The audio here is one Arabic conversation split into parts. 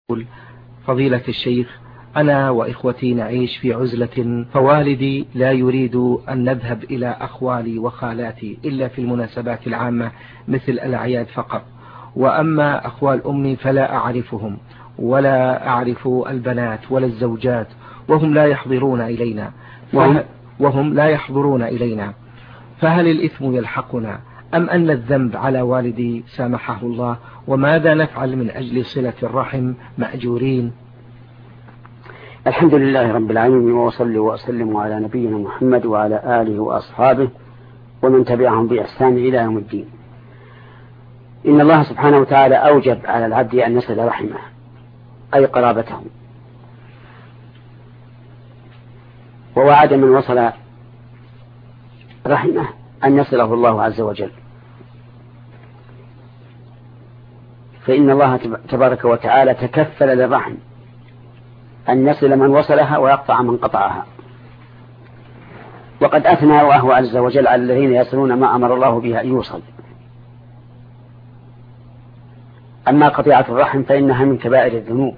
فضيلة الشيخ، أنا وإخوتي نعيش في عزلة، فوالدي لا يريد أن نذهب إلى أخوالي وخالاتي إلا في المناسبات العامة مثل الأعياد فقط، وأما أخوال أمي فلا أعرفهم ولا أعرف البنات ولا الزوجات، وهم لا يحضرون إلينا، فهل الإثم يلحقنا أم أن الذنب على والدي سامحه الله؟ وماذا نفعل من أجل صلة الرحم مأجورين؟ الحمد لله رب العالمين، وأصلي وأسلم على نبينا محمد وعلى آله وأصحابه ومن تبعهم بإحسان إلى يوم الدين. إن الله سبحانه وتعالى أوجب على العبد أن يصل رحمه أي قرابته، ووعد من وصل رحمه أن يصله الله عز وجل، فإن الله تبارك وتعالى تكفل للرحم أن يصل من وصلها ويقطع من قطعها، وقد أثنى وهو عز وجل على الذين يصلون ما أمر الله به أن يوصل. أما قطيعة الرحم فإنها من كبائر الذنوب.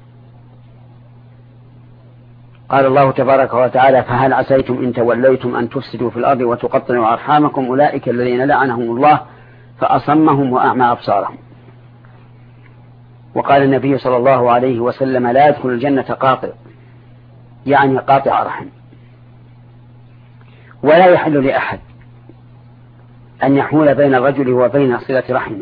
قال الله تبارك وتعالى: فهل عسيتم إن توليتم أن تفسدوا في الأرض وتقطعوا أرحامكم أولئك الذين لعنهم الله فأصمهم وأعمى أبصارهم. وقال النبي صلى الله عليه وسلم: لا يدخل الجنة قاطع، يعني قاطع رحم. ولا يحل لأحد أن يحول بين الرجل وبين صلة رحمه،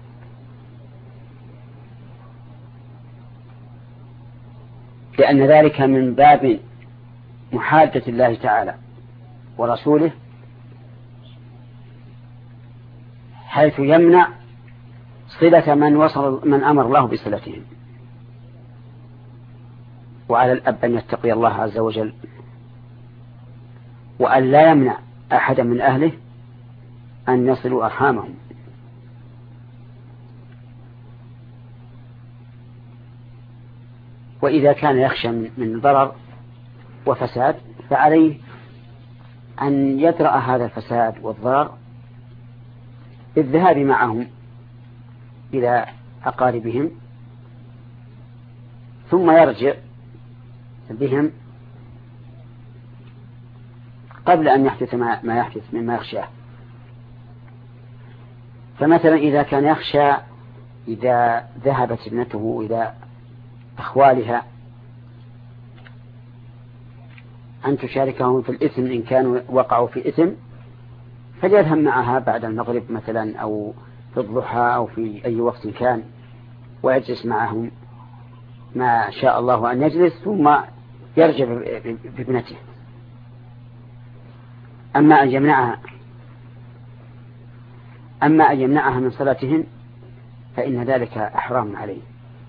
لأن ذلك من باب محادة الله تعالى ورسوله، حيث يمنع صلة من أمر الله بصلتهم. وعلى الأب أن يتقي الله عز وجل، وأن لا يمنع أحدا من أهله أن يصلوا أرحامهم. وإذا كان يخشى من ضرر وفساد فعليه أن يدرأ هذا الفساد والضرر بالذهاب معهم إلى أقاربهم، ثم يرجع بهم قبل أن يحدث ما يحدث مما يخشاه. فمثلا إذا كان يخشى إذا ذهبت ابنته إلى أخوالها أن تشاركهم في الإثم إن كانوا وقعوا في إثم، فليذهب معها بعد المغرب مثلا أو في الضحى أو في أي وقت كان، ويجلس معهم ما شاء الله أن يجلس، ثم يرجع بابنته. أما أن يمنعها من صلاتهم فإن ذلك أحرام عليه.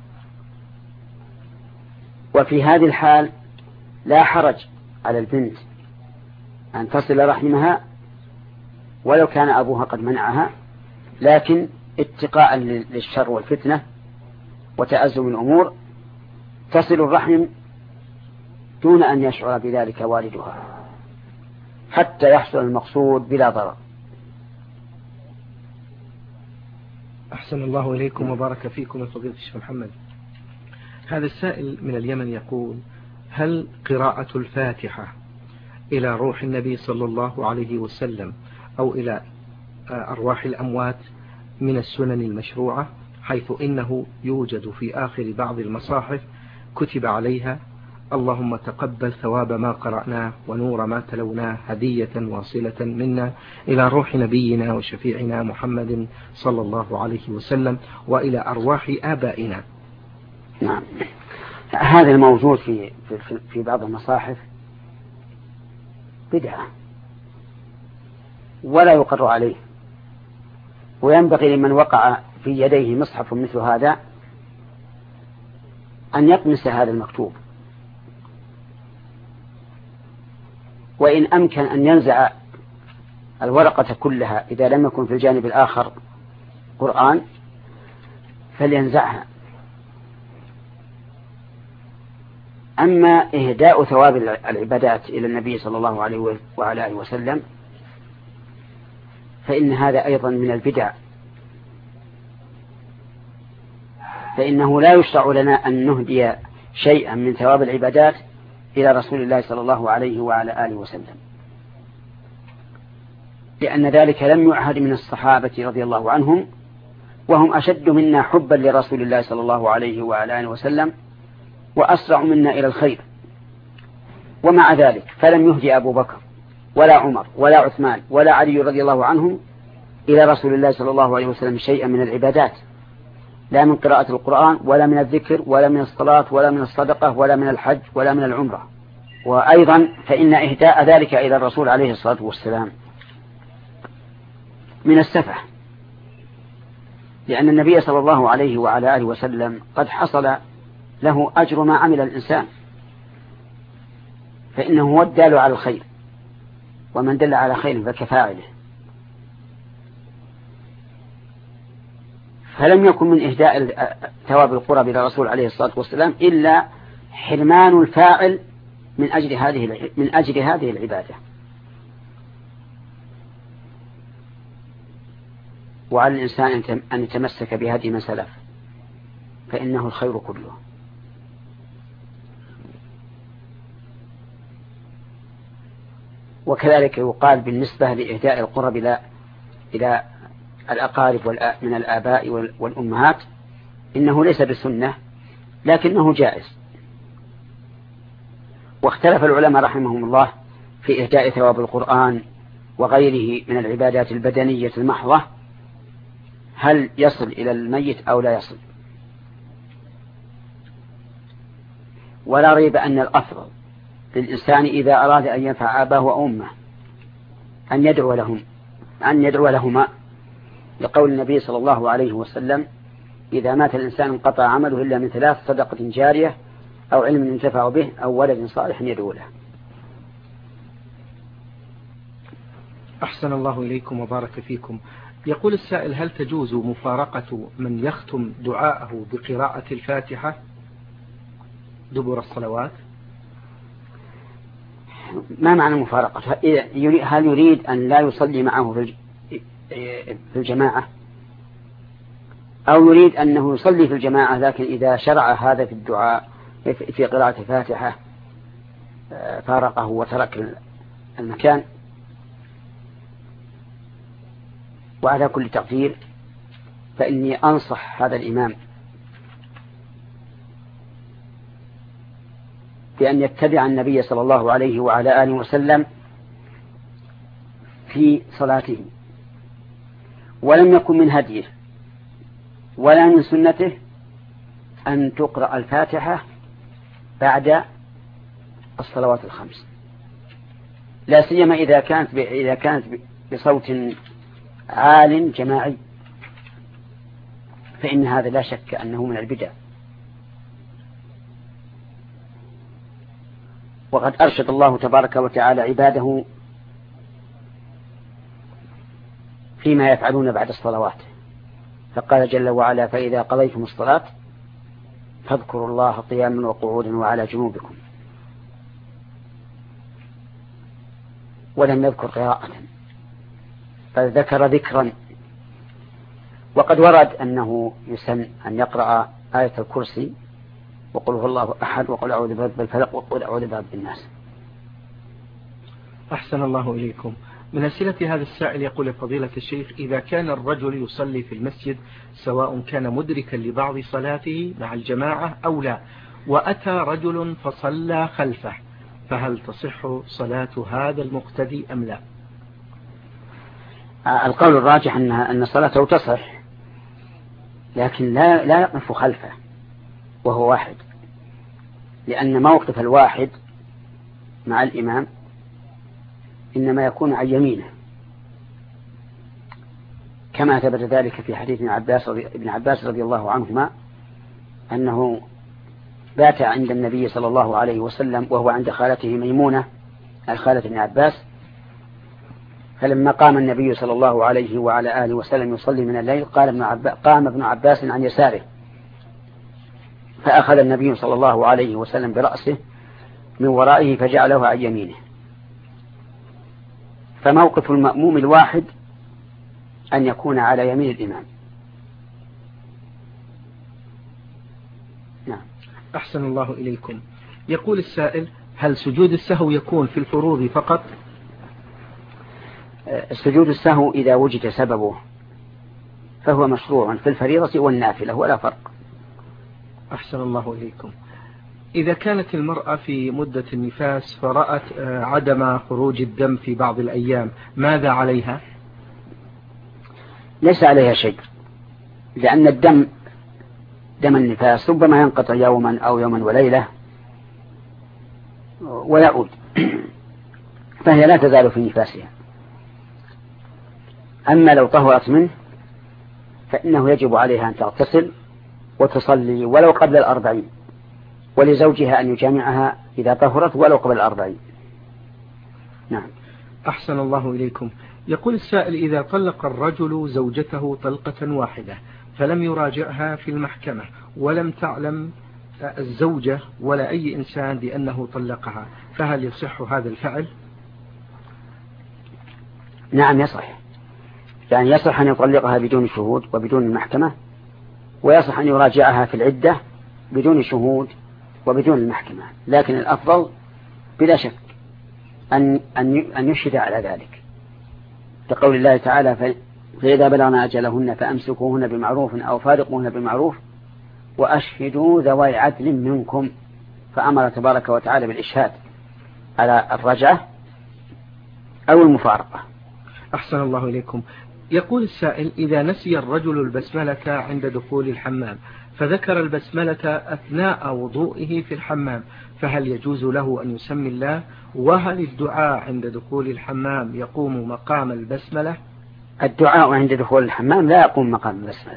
وفي هذه الحال لا حرج على البنت أن تصل رحمها ولو كان أبوها قد منعها، لكن اتقاء للشر والفتنة وتأزم الأمور تصل الرحم دون أن يشعر بذلك والدها حتى يحصل المقصود بلا ضرر. أحسن الله إليكم وبارك فيكم يا فضيلة الشيخ محمد. هذا السائل من اليمن يقول: هل قراءة الفاتحة إلى روح النبي صلى الله عليه وسلم أو إلى أرواح الأموات من السنن المشروعة، حيث إنه يوجد في آخر بعض المصاحف كتب عليها: اللهم تقبل ثواب ما قرأناه ونور ما تلوناه هدية واصلة منا إلى روح نبينا وشفيعنا محمد صلى الله عليه وسلم وإلى أرواح آبائنا؟ نعم، هذا الموجود في بعض المصاحف بدعة ولا يقر عليه، وينبغي لمن وقع في يديه مصحف مثل هذا أن يطمس هذا المكتوب، وإن أمكن أن ينزع الورقة كلها إذا لم يكن في الجانب الآخر قرآن فلينزعها. أما إهداء ثواب العبادات إلى النبي صلى الله عليه وعلى آله وسلم فإن هذا أيضا من البدع، فإنه لا يشرع لنا أن نهدي شيئا من ثواب العبادات إلى رسول الله صلى الله عليه وعلى آله وسلم، لأن ذلك لم يعهد من الصحابة رضي الله عنهم، وهم أشد منا حبا لرسول الله صلى الله عليه وعلى آله وسلم وأسرع منا إلى الخير. ومع ذلك فلم يهدي أبو بكر ولا عمر ولا عثمان ولا علي رضي الله عنهم إلى رسول الله صلى الله عليه وسلم شيئا من العبادات، لا من قراءة القرآن ولا من الذكر ولا من الصلاة ولا من الصدقة ولا من الحج ولا من العمرة. وأيضا فإن إهداء ذلك إلى الرسول عليه الصلاة والسلام من السفة، لأن النبي صلى الله عليه وعلى آله وسلم قد حصل له أجر ما عمل الإنسان، فإنه هو الدال على الخير، ومن دل على خير فكفاعله. فلم يكن من إهداء ثواب القرب إلى الرسول عليه الصلاة والسلام إلا حرمان الفاعل من أجل هذه العبادة. وعلى الإنسان أن يتمسك بهدي من سلف، فإنه الخير كله. وكذلك يقال بالنسبة لإهداء القرب إلى الأقارب من الآباء والأمهات إنه ليس بسنة لكنه جائز. واختلف العلماء رحمهم الله في إهداء ثواب القرآن وغيره من العبادات البدنية المحضة، هل يصل إلى الميت أو لا يصل. ولا ريب أن الأفضل للإنسان إذا أراد أن ينفع آباه وأمه أن يدعو لهما، لقول النبي صلى الله عليه وسلم: إذا مات الإنسان انقطع عمله إلا من 3: صدقة جارية أو علم ينتفع به أو ولد صالح يدعو له. أحسن الله إليكم وبارك فيكم. يقول السائل: هل تجوز مفارقة من يختم دعاءه بقراءة الفاتحة دبر الصلوات؟ ما معنى مفارقة؟ هل يريد أن لا يصلي معه في الجماعة، أو يريد أنه يصلي في الجماعة لكن إذا شرع هذا في الدعاء في قراءة الفاتحة فارقه وترك المكان؟ وعلى كل تقدير فإني أنصح هذا الإمام بأن يتبع النبي صلى الله عليه وعلى آله وسلم في صلاته، ولم يكن من هديه ولا من سنته أن تقرأ الفاتحة بعد الصلوات الخمس، لا سيما إذا كانت بصوت عال جماعي، فإن هذا لا شك أنه من البدع. وقد أرشد الله تبارك وتعالى عباده فيما يفعلون بعد الصلوات، فقال جل وعلا: فإذا قضيتم الصلاة فاذكروا الله قياما وقعودا وعلى جنوبكم. ولم يذكر قراءة، بل ذكر ذكرا. وقد ورد أنه يسن أن يقرأ آية الكرسي وقل هو الله أحد وقل أعوذ برب الفلق وقل أعوذ برب الناس. أحسن الله إليكم. من أسئلة هذا السائل يقول: فضيلة الشيخ، إذا كان الرجل يصلي في المسجد سواء كان مدركا لبعض صلاته مع الجماعة أو لا، وأتى رجل فصلى خلفه، فهل تصح صلاة هذا المقتدي أم لا؟ القول الراجح أن صلاته تصح، لكن لا يقف خلفه وهو واحد، لأن موقف الواحد مع الإمام إنما يكون عن يمينه، كما ثبت ذلك في حديث ابن عباس رضي الله عنهما أنه بات عند النبي صلى الله عليه وسلم وهو عند خالته ميمونة الخالة ابن عباس، فلما قام النبي صلى الله عليه وعلى آله وسلم يصلي من الليل قام ابن عباس عن يساره، فأخذ النبي صلى الله عليه وسلم برأسه من ورائه فجعله عن يمينه. فموقف المأموم الواحد أن يكون على يمين الإمام، أحسن الله إليكم. يقول السائل: هل سجود السهو يكون في الفروض فقط؟ سجود السهو إذا وجد سببه فهو مشروع في الفريضة والنافلة ولا فرق. أحسن الله إليكم. إذا كانت المرأة في مدة النفاس فرأت عدم خروج الدم في بعض الأيام، ماذا عليها؟ ليس عليها شيء، لأن دم النفاس ربما ينقطع يوما أو يوما وليلة ويعود، فهي لا تزال في نفاسها. أما لو طهرت منه فإنه يجب عليها أن تغتسل وتصلي ولو قبل 40، ولزوجها أن يجامعها إذا طهرت ولو قبل 40. نعم. أحسن الله إليكم. يقول السائل: إذا طلق الرجل زوجته طلقة واحدة فلم يراجعها في المحكمة ولم تعلم الزوجة ولا أي إنسان بأنه طلقها، فهل يصح هذا الفعل؟ نعم يصح، يعني يصح أن يطلقها بدون شهود وبدون المحكمة، ويصح أن يراجعها في العدة بدون شهود وبدون المحكمة، لكن الأفضل بلا شك أن يشهد على ذلك، لقول الله تعالى: فإذا بلغنا أجلهن فأمسكوهن بمعروف أو فارقوهن بمعروف وأشهدوا ذوي عدل منكم، فأمر تبارك وتعالى بالإشهاد على الرجعة أو المفارقة. أحسن الله إليكم. يقول السائل: إذا نسي الرجل البسملة عند دخول الحمام فذكر البسملة أثناء وضوئه في الحمام، فهل يجوز له أن يسمي الله؟ وهل الدعاء عند دخول الحمام يقوم مقام البسملة؟ الدعاء عند دخول الحمام لا يقوم مقام البسملة،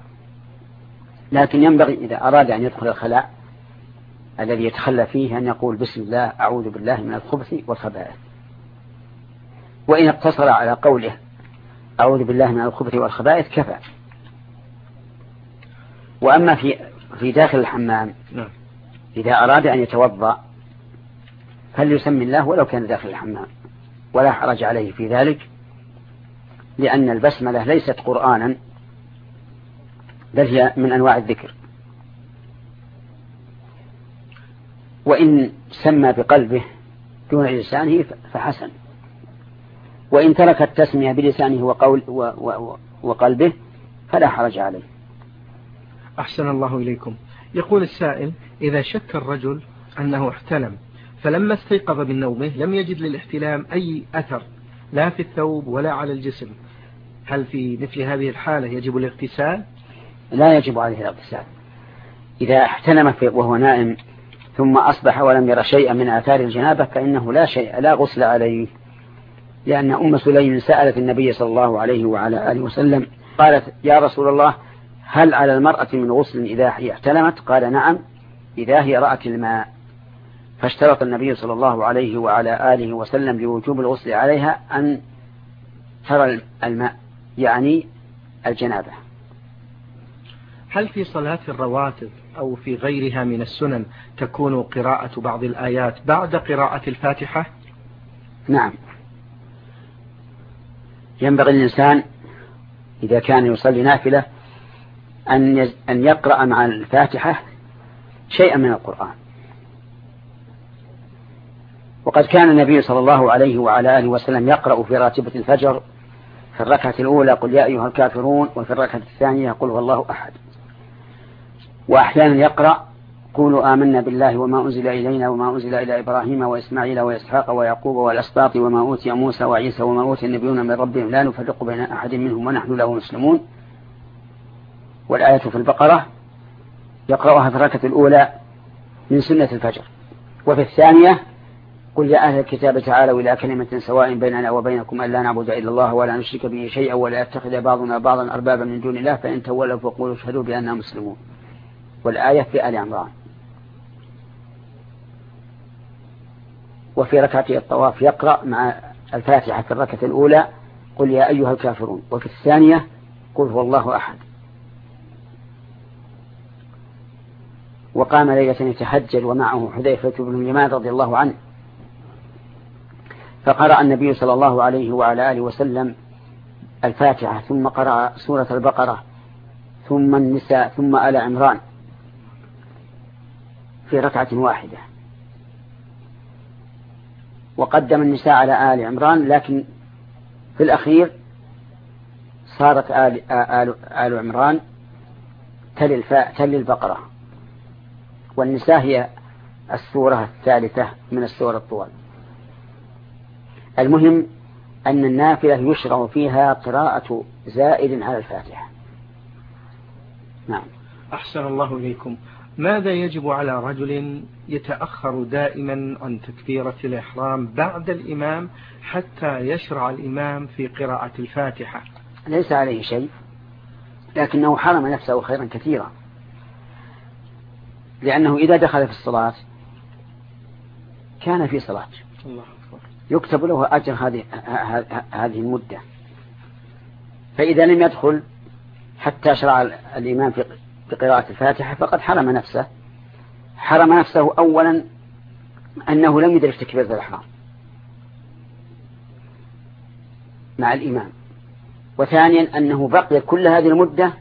لكن ينبغي إذا أراد أن يدخل الخلاء الذي يتخلى فيه أن يقول: بسم الله أعوذ بالله من الخبث والخبائث. وإن اقتصر على قوله أعوذ بالله من الخبث والخبائث كفى. وأما في داخل الحمام إذا أراد أن يتوضأ فليسمي الله ولو كان داخل الحمام، ولا حرج عليه في ذلك، لأن البسملة ليست قرآنا بل هي من أنواع الذكر. وإن سمى بقلبه دون لسانه فحسن، وإن ترك التسمية بلسانه وقلبه فلا حرج عليه. أحسن الله إليكم. يقول السائل: إذا شك الرجل أنه احتلم فلما استيقظ من نومه لم يجد للاحتلام أي أثر لا في الثوب ولا على الجسم، هل في مثل هذه الحالة يجب الاغتسال؟ لا يجب عليه الاغتسال. إذا احتلم وهو نائم ثم أصبح ولم يرى شيئا من آثار الجنابة فإنه لا غسل عليه، لأن أم سليم سألت النبي صلى الله عليه وعلى آله وسلم قالت: يا رسول الله، هل على المرأة من غسل إذا هي احتلمت؟ قال: نعم، إذا هي رأت الماء. فاشترط النبي صلى الله عليه وعلى آله وسلم لوجوب الغسل عليها أن ترى الماء، يعني الجنابة. هل في صلاة الرواتب أو في غيرها من السنن تكون قراءة بعض الآيات بعد قراءة الفاتحة؟ نعم، ينبغي الإنسان إذا كان يصلي نافلة أن يقرأ مع الفاتحة شيئا من القرآن. وقد كان النبي صلى الله عليه وعلى آله وسلم يقرأ في راتبة الفجر في الركعة الأولى قل يا أيها الكافرون، وفي الركعة الثانية قل هو الله أحد. وأحيانا يقرأ قولوا آمنا بالله وما أنزل إلينا وما أنزل إلى إبراهيم وإسماعيل وإسحاق ويعقوب والأسباط وما أوتي موسى وعيسى وما أوتي النبيون من ربهم لا نفرق بين أحد منهم ونحن له مسلمون. والآية في البقرة يقرأها في الركعة الأولى من سنة الفجر. وفي الثانية قل يا أهل الكتاب تعالوا إلى كلمة سواء بيننا وبينكم ألا نعبد إلا الله ولا نشرك به شيئا ولا يتخذ بعضنا بعضا أربابا من دون الله فإن تولوا فقولوا اشهدوا بأننا مسلمون. والآية في آل عمران. وفي ركعة الطواف يقرأ مع الفاتحة في الركعة الأولى قل يا أيها الكافرون، وفي الثانية قل هو الله أحد. وقام ليلة يتهجد ومعه حذيفة بن اليمان رضي الله عنه، فقرأ النبي صلى الله عليه وعلى آله وسلم الفاتحة ثم قرأ سورة البقرة ثم النساء ثم آل عمران، في ركعة واحدة، وقدم النساء على آل عمران، لكن في الأخير صارت آل عمران تلي البقرة، والنساء هي السورة الثالثة من السور الطوال. المهم أن النافلة يشرع فيها قراءة زائد على الفاتحة. نعم. أحسن الله إليكم. ماذا يجب على رجل يتأخر دائما عن تكبيرة الإحرام بعد الإمام حتى يشرع الإمام في قراءة الفاتحة؟ ليس عليه شيء، لكنه حرم نفسه خيرا كثيرا، لأنه إذا دخل في الصلاة كان في صلاة، الله أكبر، يكتب له أجر هذه المدة. فإذا لم يدخل حتى شرع الإمام في قراءة الفاتحة فقد حرم نفسه. حرم نفسه أولا أنه لم يدرك تكبيرة الإحرام مع الإمام، وثانيا أنه بقي كل هذه المدة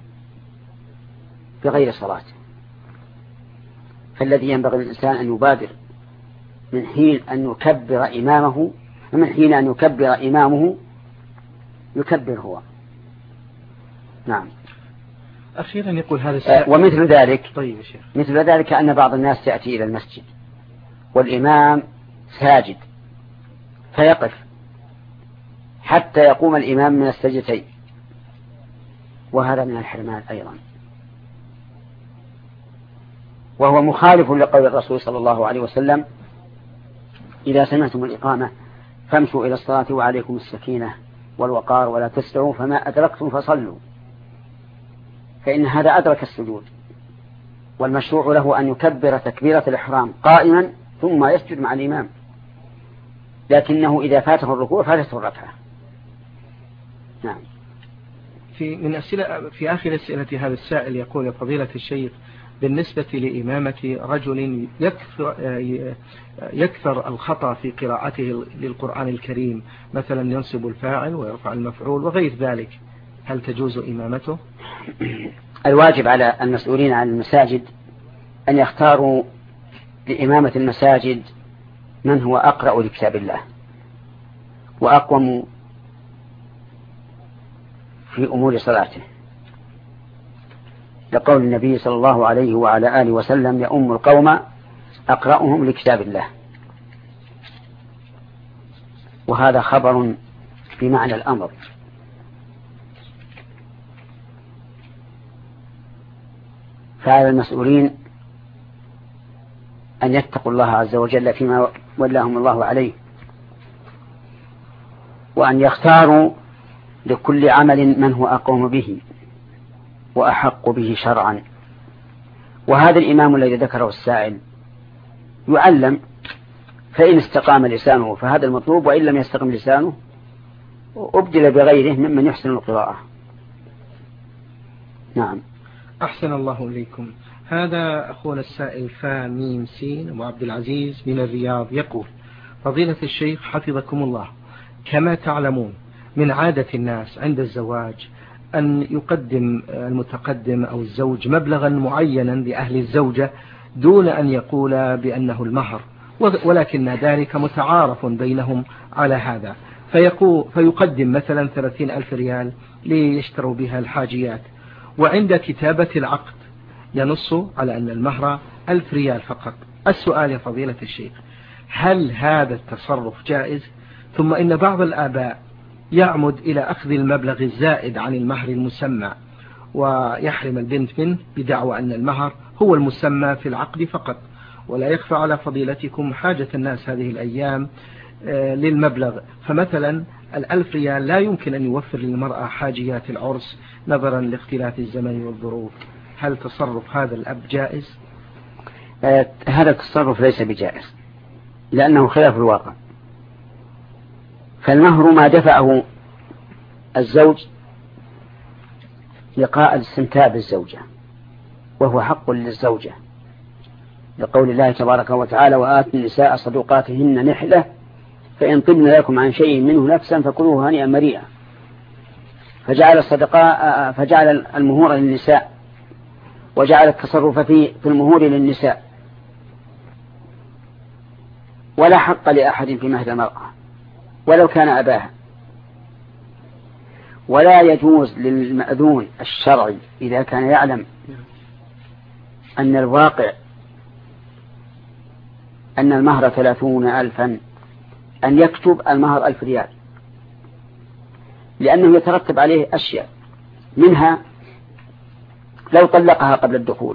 بغير صلاة. فالذي ينبغي للإنسان أن يبادر من حين أن يكبر إمامه يكبر هو. نعم. أخيرا يقول هذا السائل ومثل ذلك طيب يا شيخ، مثل ذلك أن بعض الناس يأتي إلى المسجد والإمام ساجد فيقف حتى يقوم الإمام من السجدتين، وهذا من الحرمان أيضا، وهو مخالف لقول الرسول صلى الله عليه وسلم: إذا سمعتم الإقامة فامشوا إلى الصلاة وعليكم السكينة والوقار ولا تسرعوا، فما أدركتم فصلوا. فإن هذا أدرك السجود، والمشروع له أن يكبر تكبيرة الإحرام قائما ثم يسجد مع الإمام، لكنه إذا فاته الركوع فاتته الركعة. نعم. في آخر أسئلة هذا السائل يقول: يا فضيلة الشيخ، بالنسبة لإمامة رجل يكثر الخطأ في قراءته للقرآن الكريم، مثلا ينصب الفاعل ويرفع المفعول وغير ذلك، هل تجوز إمامته؟ الواجب على المسؤولين عن المساجد أن يختاروا لإمامة المساجد من هو أقرأ لكتاب الله وأقوم في أمور صلاته، لقول النبي صلى الله عليه وعلى آله وسلم: يؤم القوم أقرأهم لكتاب الله. وهذا خبر بمعنى الأمر، فعلى المسؤولين أن يتقوا الله عز وجل فيما ولاهم الله عليه، وأن يختاروا لكل عمل من هو أقوم به وأحق به شرعا. وهذا الإمام الذي ذكره السائل يعلم، فإن استقام لسانه فهذا المطلوب، وإن لم يستقم لسانه أبدل بغيره ممن يحسن القراءة. نعم. أحسن الله إليكم. هذا أخونا السائل فاميم سين أبو عبد العزيز من الرياض يقول: فضيلة الشيخ حفظكم الله، كما تعلمون من عادة الناس عند الزواج أن يقدم المتقدم أو الزوج مبلغا معينا لأهل الزوجة دون أن يقول بأنه المهر، ولكن ذلك متعارف بينهم على هذا، فيقدم مثلا 30,000 ريال ليشتروا بها الحاجيات، وعند كتابة العقد ينص على أن المهر 1000 ريال فقط. السؤال يا فضيلة الشيخ: هل هذا التصرف جائز؟ ثم إن بعض الآباء يعمد إلى أخذ المبلغ الزائد عن المهر المسمى ويحرم البنت منه بدعوى أن المهر هو المسمى في العقد فقط. ولا يخفى على فضيلتكم حاجة الناس هذه الأيام للمبلغ، فمثلا 1000 ريال لا يمكن أن يوفر للمرأة حاجيات العرس نظرا لاختلاف الزمن والظروف. هل تصرف هذا الأب جائز؟ هذا التصرف ليس بجائز، لأنه خلاف الواقع. فالمهر ما دفعه الزوج لقاء الاستمتاع بالزوجة، وهو حق للزوجة، لقول الله تبارك وتعالى: وآتوا النساء صدقاتهن نحلة فإن طبن لكم عن شيء منه نفسا فكلوه هنيئا مريئا. فجعل المهور للنساء، وجعل التصرف في المهور للنساء، ولا حق لأحد في مهر المرأة ولو كان أباها. ولا يجوز للمأذون الشرعي إذا كان يعلم أن الواقع أن المهر 30,000 أن يكتب المهر 1000 ريال، لأنه يترتب عليه أشياء، منها لو طلقها قبل الدخول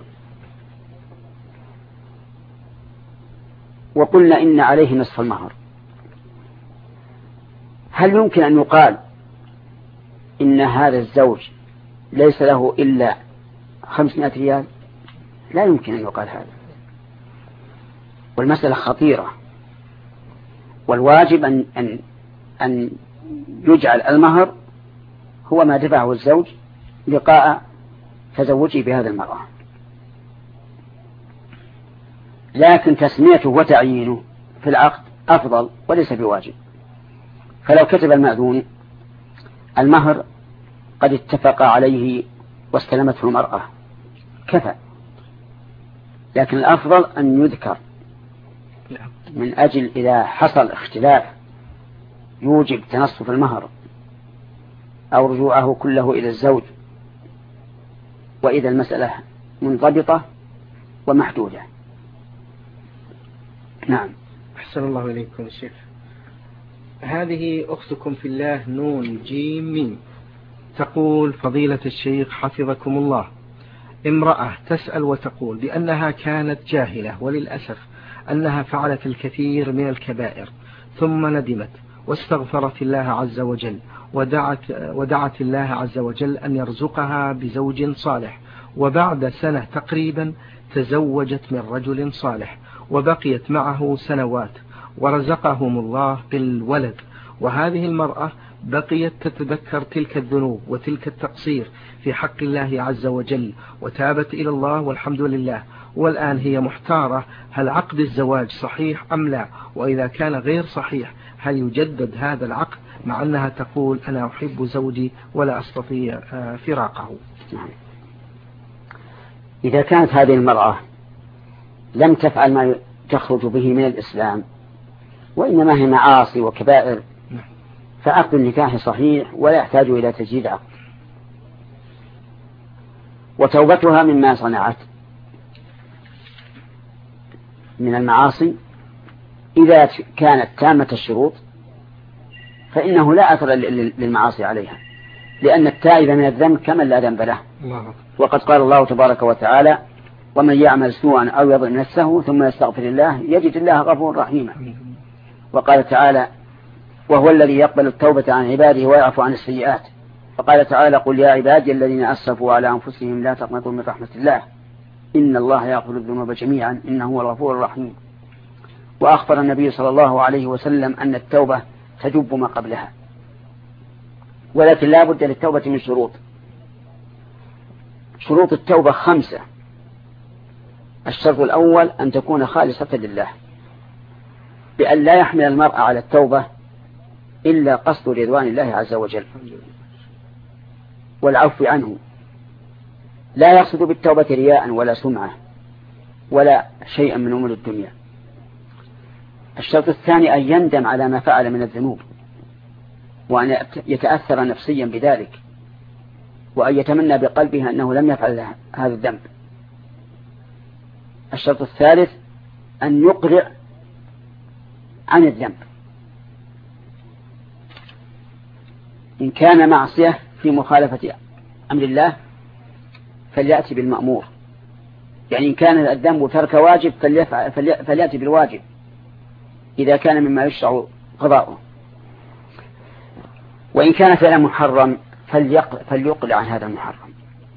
وقلنا إن عليه نصف المهر، هل يمكن أن يقال إن هذا الزوج ليس له إلا 500 ريال؟ لا يمكن أن يقال هذا، والمسألة خطيرة، والواجب أن يجعل المهر هو ما دفعه الزوج لقاء تزوجه بهذا المرأة، لكن تسميته وتعيينه في العقد أفضل وليس بواجب. فلو كتب المأذون المهر قد اتفق عليه واستلمته المرأة كفى، لكن الأفضل أن يذكر من أجل إذا حصل اختلاف يوجب تنصف المهر أو رجوعه كله إلى الزوج، وإذا المسألة منضبطة ومحدودة. نعم. أحسن الله إليكم الشيخ. هذه أختكم في الله نون جيم ميم تقول: فضيلة الشيخ حفظكم الله، امرأة تسأل وتقول بأنها كانت جاهلة وللأسف أنها فعلت الكثير من الكبائر، ثم ندمت واستغفرت الله عز وجل ودعت الله عز وجل أن يرزقها بزوج صالح، وبعد سنة تقريبا تزوجت من رجل صالح وبقيت معه سنوات ورزقهم الله بالولد، وهذه المرأة بقيت تتذكر تلك الذنوب وتلك التقصير في حق الله عز وجل وتابت إلى الله والحمد لله، والآن هي محتارة هل عقد الزواج صحيح أم لا، وإذا كان غير صحيح هل يجدد هذا العقد، مع أنها تقول أنا أحب زوجي ولا أستطيع فراقه. إذا كانت هذه المرأة لم تفعل ما تخرج به من الإسلام وإنما هي معاصي وكبائر فعقد النكاح صحيح ولا يحتاج إلى تجديد عقد، وتوبتها مما صنعت من المعاصي إذا كانت تامة الشروط فإنه لا أثر للمعاصي عليها، لأن التائب من الذنب كمن لا ذنب له. وقد قال الله تبارك وتعالى: ومن يعمل سوءا أو يظلم نفسه ثم يستغفر الله يجد الله غفورا رحيما. وقال تعالى: وهو الذي يقبل التوبة عن عباده ويعفو عن السيئات. فقال تعالى: قل يا عبادي الذين أسرفوا على أنفسهم لا تقنطوا من رحمة الله إن الله يغفر الذنوب جميعا إنه هو الغفور الرحيم. وأخبر النبي صلى الله عليه وسلم أن التوبة تجب ما قبلها، ولكن لا بد للتوبة من شروط. شروط التوبة 5. الشرط الأول أن تكون خالصة لله، بأن لا يحمل المرء على التوبة إلا قصد رضوان الله عز وجل والعفو عنه، لا يقصد بالتوبة رياء ولا سمعة ولا شيئا من أمور الدنيا. الشرط الثاني أن يندم على ما فعل من الذنوب وأن يتأثر نفسيا بذلك، وأن يتمنى بقلبه أنه لم يفعل هذا الذنب. الشرط الثالث أن يقرع عن الذنب، إن كان معصية في مخالفة أمر الله فليأتي بالمأمور، يعني إن كان الذنب ترك واجب فليأتي بالواجب إذا كان مما يشرع قضاؤه، وإن كان فعلا محرم فليقلع عن هذا المحرم.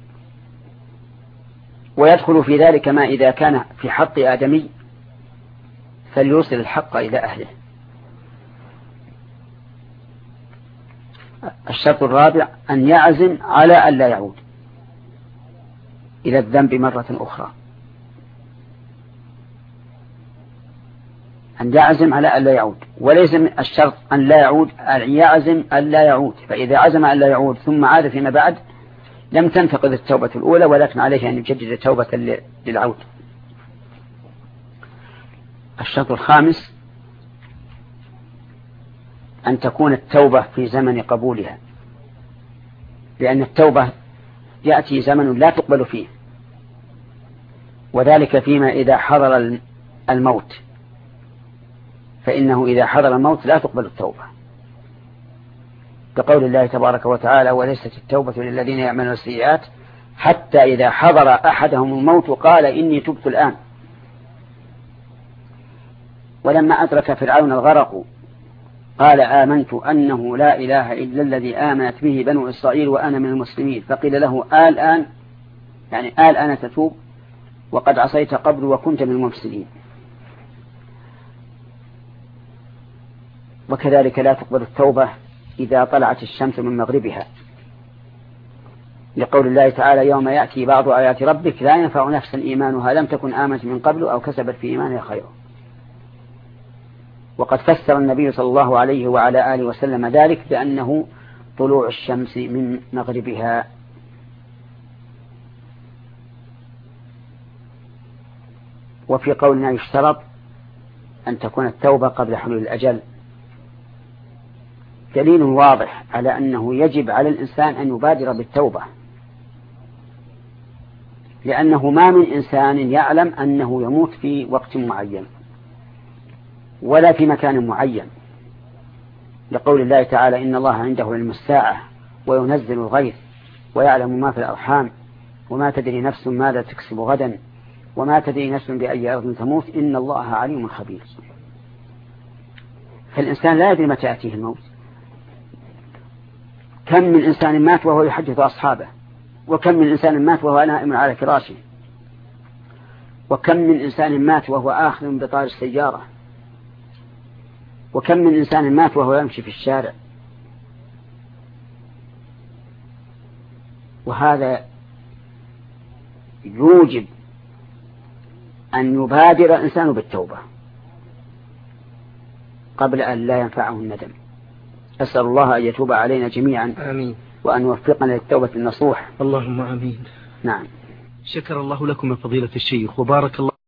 ويدخل في ذلك ما إذا كان في حق آدمي فليوصل الحق إلى أهله. الشرط الرابع أن يعزم على أن لا يعود إلى الذنب مرة أخرى، أن يعزم على أن لا يعود، وليس من الشرط أن لا يعود، أن يعزم أن لا يعود، فإذا عزم أن لا يعود ثم عاد فيما بعد لم تنتقض التوبة الأولى، ولكن عليه أن يجدد توبة للعود. الشرط الخامس أن تكون التوبة في زمن قبولها، لأن التوبة يأتي زمن لا تقبل فيه، وذلك فيما إذا حضر الموت، فإنه إذا حضر الموت لا تقبل التوبة، كقول الله تبارك وتعالى: وليست التوبة للذين يعملون السيئات حتى إذا حضر أحدهم الموت قال إني تبت الآن. ولما أدرك فرعون الغرق قال: آمنت أنه لا إله إلا الذي آمنت به بنو إسرائيل وأنا من المسلمين، فقيل له: الآن، يعني الآن تتوب وقد عصيت قبل وكنت من المفسدين. وكذلك لا تقبل التوبة إذا طلعت الشمس من مغربها، لقول الله تعالى: يوم يأتي بعض آيات ربك لا ينفع نفسا إيمانها لم تكن آمنت من قبل أو كسبت في إيمانها خيرا. وقد فسر النبي صلى الله عليه وعلى آله وسلم ذلك بأنه طلوع الشمس من مغربها. وفي قولنا يشترط أن تكون التوبة قبل حلول الأجل، دليل واضح على أنه يجب على الإنسان أن يبادر بالتوبة، لأنه ما من إنسان يعلم أنه يموت في وقت معين ولا في مكان معين، لقول الله تعالى: إن الله عنده علم الساعة وينزل الغيث ويعلم ما في الأرحام وما تدري نفس ماذا تكسب غدا وما تدري نفس بأي أرض تموت إن الله عليم خبير. فالإنسان لا يدري متى يأتيه الموت. كم من إنسان مات وهو يحدث أصحابه، وكم من إنسان مات وهو نائم على فراشه، وكم من إنسان مات وهو آخذ بطار السيارة، وكم من إنسان مات وهو يمشي في الشارع. وهذا يوجب أن يبادر الإنسان بالتوبة قبل أن لا ينفعه الندم. أسأل الله أن يتوب علينا جميعا. آمين. وأن يوفقنا للتوبة النصوح. اللهم آمين. نعم. شكر الله لكم من فضيلة الشيخ وبارك الله